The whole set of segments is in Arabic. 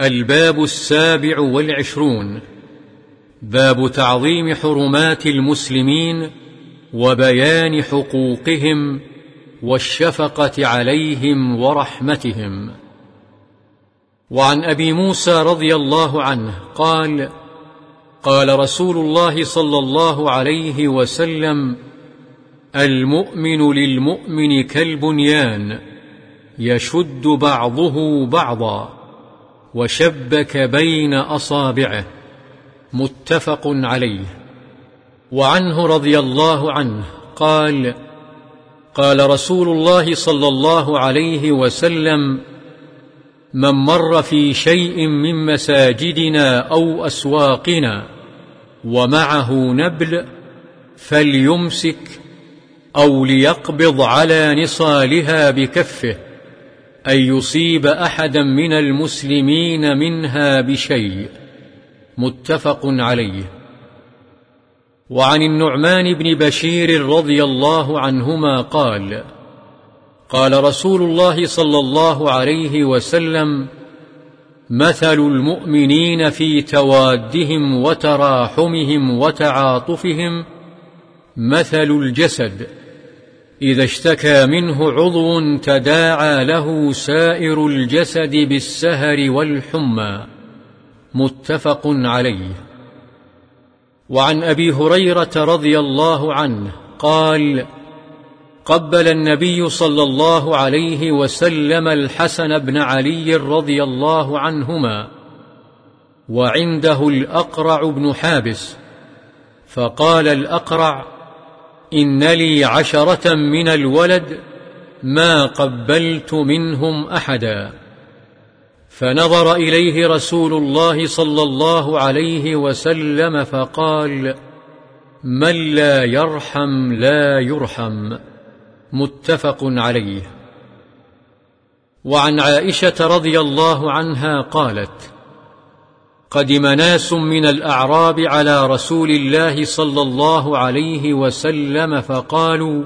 الباب 27 باب تعظيم حرمات المسلمين وبيان حقوقهم والشفقة عليهم ورحمتهم. وعن أبي موسى رضي الله عنه قال: قال رسول الله صلى الله عليه وسلم: المؤمن للمؤمن كالبنيان يشد بعضه بعضا وشبك بين أصابعه، متفق عليه. وعنه رضي الله عنه قال: قال رسول الله صلى الله عليه وسلم: من مر في شيء من مساجدنا أو أسواقنا ومعه نبل فليمسك أو ليقبض على نصالها بكفه أن يصيب أحدا من المسلمين منها بشيء، متفق عليه. وعن النعمان بن بشير رضي الله عنهما قال: قال رسول الله صلى الله عليه وسلم: مثل المؤمنين في توادهم وتراحمهم وتعاطفهم مثل الجسد إذا اشتكى منه عضو تداعى له سائر الجسد بالسهر والحمى، متفق عليه. وعن أبي هريرة رضي الله عنه قال: قبل النبي صلى الله عليه وسلم الحسن بن علي رضي الله عنهما وعنده الأقرع بن حابس، فقال الأقرع: إن لي 10 من الولد ما قبلت منهم أحدا. فنظر إليه رسول الله صلى الله عليه وسلم فقال: من لا يرحم لا يرحم، متفق عليه. وعن عائشة رضي الله عنها قالت: قدم ناس من الأعراب على رسول الله صلى الله عليه وسلم فقالوا: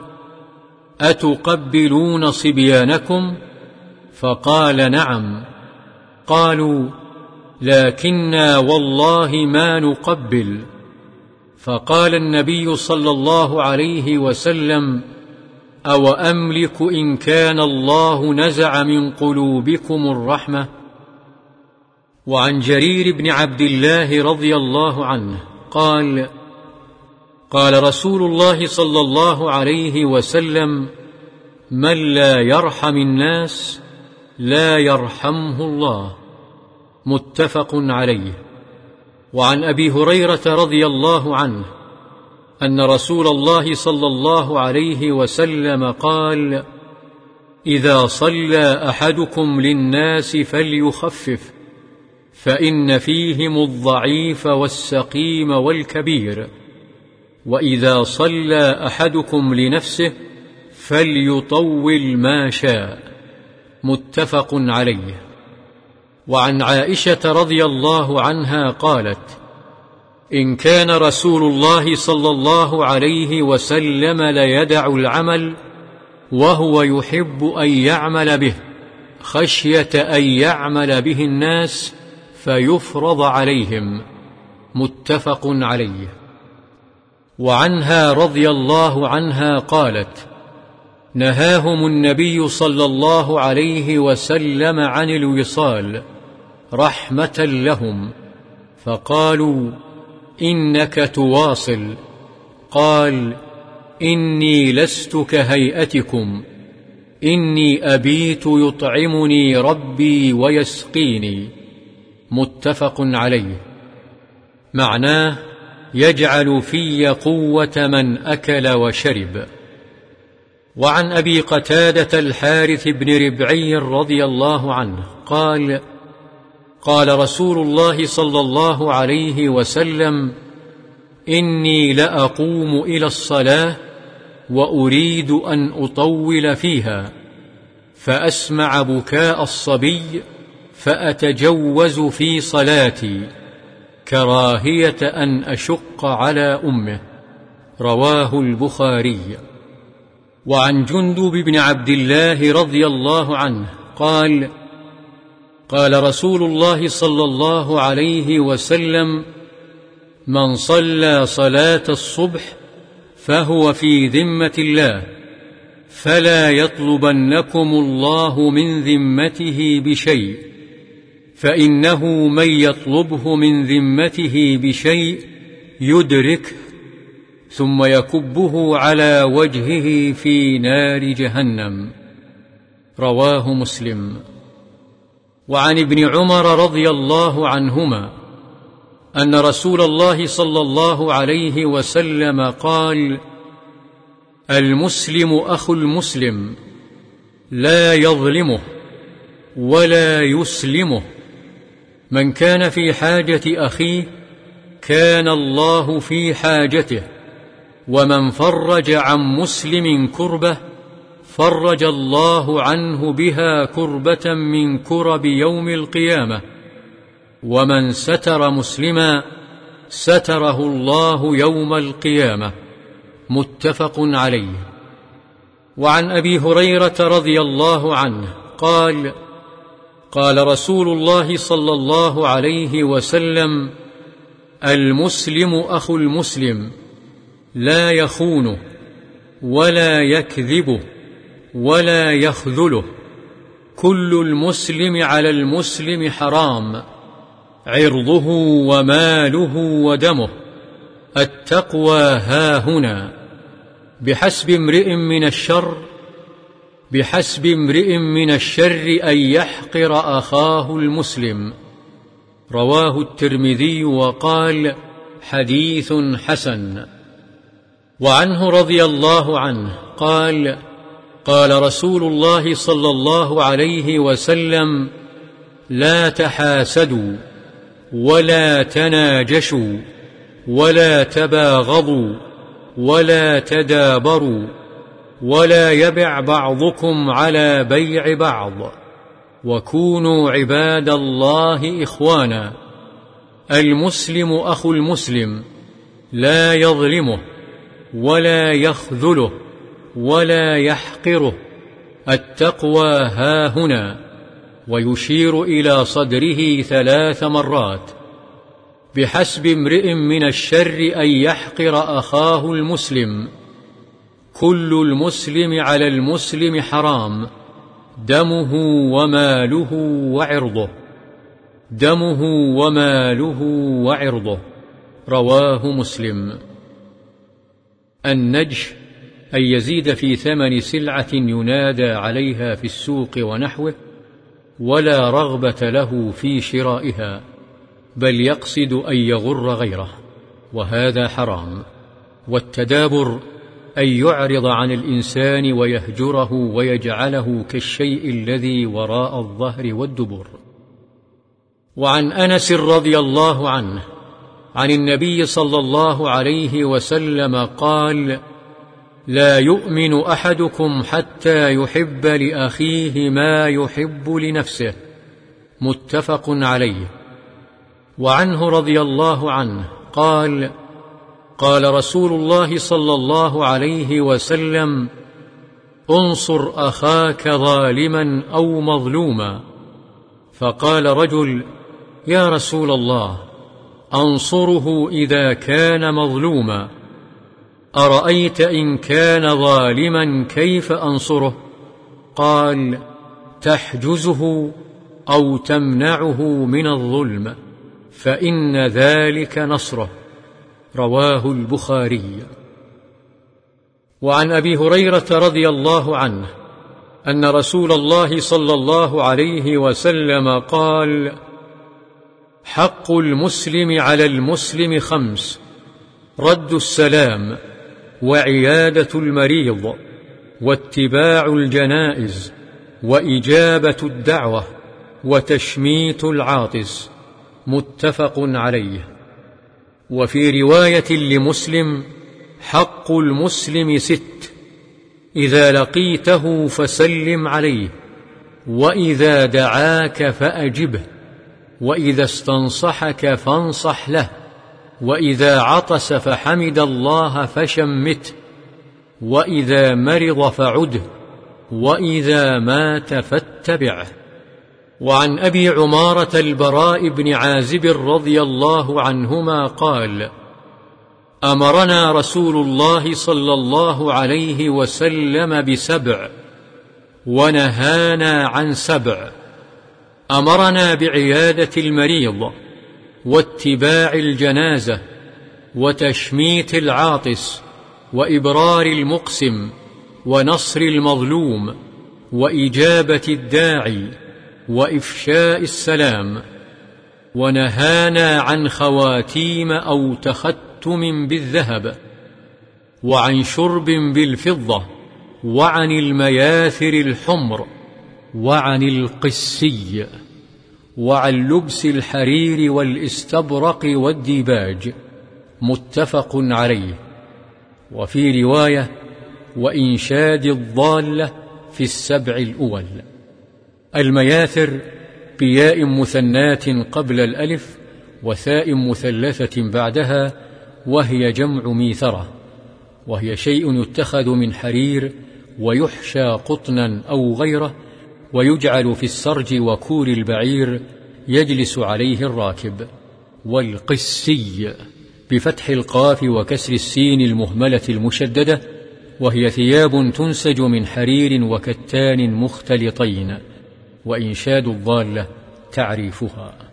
أتقبلون صبيانكم؟ فقال: نعم. قالوا: لكننا والله ما نقبل. فقال النبي صلى الله عليه وسلم: أو أملك إن كان الله نزع من قلوبكم الرحمة؟ وعن جرير بن عبد الله رضي الله عنه قال: قال رسول الله صلى الله عليه وسلم: من لا يرحم الناس لا يرحمه الله، متفق عليه. وعن أبي هريرة رضي الله عنه أن رسول الله صلى الله عليه وسلم قال: إذا صلى أحدكم للناس فليخفف، فإن فيهم الضعيف والسقيم والكبير، وإذا صلى أحدكم لنفسه فليطول ما شاء، متفق عليه. وعن عائشة رضي الله عنها قالت: إن كان رسول الله صلى الله عليه وسلم ليدع العمل وهو يحب أن يعمل به خشية أن يعمل به الناس فيفرض عليهم، متفق عليه. وعنها رضي الله عنها قالت: نهاهم النبي صلى الله عليه وسلم عن الوصال رحمة لهم، فقالوا: إنك تواصل. قال: إني لست كهيئتكم، إني أبيت يطعمني ربي ويسقيني، متفق عليه. معناه: يجعل في قوة من أكل وشرب. وعن أبي قتادة الحارث بن ربعي رضي الله عنه قال: قال رسول الله صلى الله عليه وسلم: إني لأقوم إلى الصلاة وأريد أن أطول فيها، فأسمع بكاء الصبي فأتجوز في صلاتي كراهية أن أشق على أمه، رواه البخاري. وعن جندب بن عبد الله رضي الله عنه قال: قال رسول الله صلى الله عليه وسلم: من صلى صلاة الصبح فهو في ذمة الله، فلا يطلبنكم الله من ذمته بشيء، فإنه من يطلبه من ذمته بشيء يدركه ثم يكبه على وجهه في نار جهنم. رواه مسلم. وعن ابن عمر رضي الله عنهما أن رسول الله صلى الله عليه وسلم قال: المسلم أخو المسلم، لا يظلمه ولا يسلمه، من كان في حاجة أخيه كان الله في حاجته، ومن فرج عن مسلم كربة فرج الله عنه بها كربة من كرب يوم القيامة، ومن ستر مسلما ستره الله يوم القيامة. متفق عليه. وعن أبي هريرة رضي الله عنه قال: قال رسول الله صلى الله عليه وسلم: المسلم أخو المسلم، لا يخونه ولا يكذبه ولا يخذله، كل المسلم على المسلم حرام، عرضه وماله ودمه، التقوى هاهنا. بحسب امرئ من الشر أن يحقر أخاه المسلم. رواه الترمذي وقال: حديث حسن. وعنه رضي الله عنه قال: قال رسول الله صلى الله عليه وسلم: لا تحاسدوا ولا تناجشوا ولا تباغضوا ولا تدابروا، ولا يبع بعضكم على بيع بعض، وكونوا عباد الله إخوانا. المسلم أخو المسلم، لا يظلمه ولا يخذله ولا يحقره، التقوى هاهنا، ويشير إلى صدره 3 مرات. بحسب امرئ من الشر أن يحقر أخاه المسلم، كل المسلم على المسلم حرام، دمه وماله وعرضه، دمه وماله وعرضه. رواه مسلم. النجش أن يزيد في ثمن سلعة ينادى عليها في السوق ونحوه، ولا رغبة له في شرائها، بل يقصد أن يغر غيره، وهذا حرام. والتدابر أن يعرض عن الإنسان ويهجره ويجعله كالشيء الذي وراء الظهر والدبر. وعن أنس رضي الله عنه عن النبي صلى الله عليه وسلم قال: لا يؤمن أحدكم حتى يحب لأخيه ما يحب لنفسه. متفق عليه. وعنه رضي الله عنه قال: قال رسول الله صلى الله عليه وسلم: انصر أخاك ظالما أو مظلوما. فقال رجل: يا رسول الله، أنصره إذا كان مظلوما، أرأيت إن كان ظالما كيف أنصره؟ قال: تحجزه أو تمنعه من الظلم، فإن ذلك نصره. رواه البخاري. وعن أبي هريرة رضي الله عنه أن رسول الله صلى الله عليه وسلم قال: حق المسلم على المسلم 5: رد السلام، وعيادة المريض، واتباع الجنائز، وإجابة الدعوة، وتشميت العاطس. متفق عليه. وفي رواية لمسلم: حق المسلم 6: إذا لقيته فسلم عليه، وإذا دعاك فأجبه، وإذا استنصحك فانصح له، وإذا عطس فحمد الله فشمته، وإذا مرض فعده، وإذا مات فاتبعه. وعن أبي عمارة البراء بن عازب رضي الله عنهما قال: أمرنا رسول الله صلى الله عليه وسلم ب7 ونهانا عن 7. أمرنا بعيادة المريض، واتباع الجنازة، وتشميت العاطس، وإبرار المقسم، ونصر المظلوم، وإجابة الداعي، وإفشاء السلام. ونهانا عن خواتيم أو تختم بالذهب، وعن شرب بالفضة، وعن المياثر الحمر، وعن القسي، وعن لبس الحرير والاستبرق والديباج. متفق عليه. وفي رواية: وإنشاد الضالة في ال7 الأول. المياثر بياء مثنات قبل الألف وثاء مثلثة بعدها، وهي جمع ميثرة، وهي شيء يتخذ من حرير ويحشى قطنا أو غيره، ويجعل في السرج وكور البعير يجلس عليه الراكب. والقسي بفتح القاف وكسر السين المهملة المشددة، وهي ثياب تنسج من حرير وكتان مختلطين. وإنشاد الضالة تعريفها.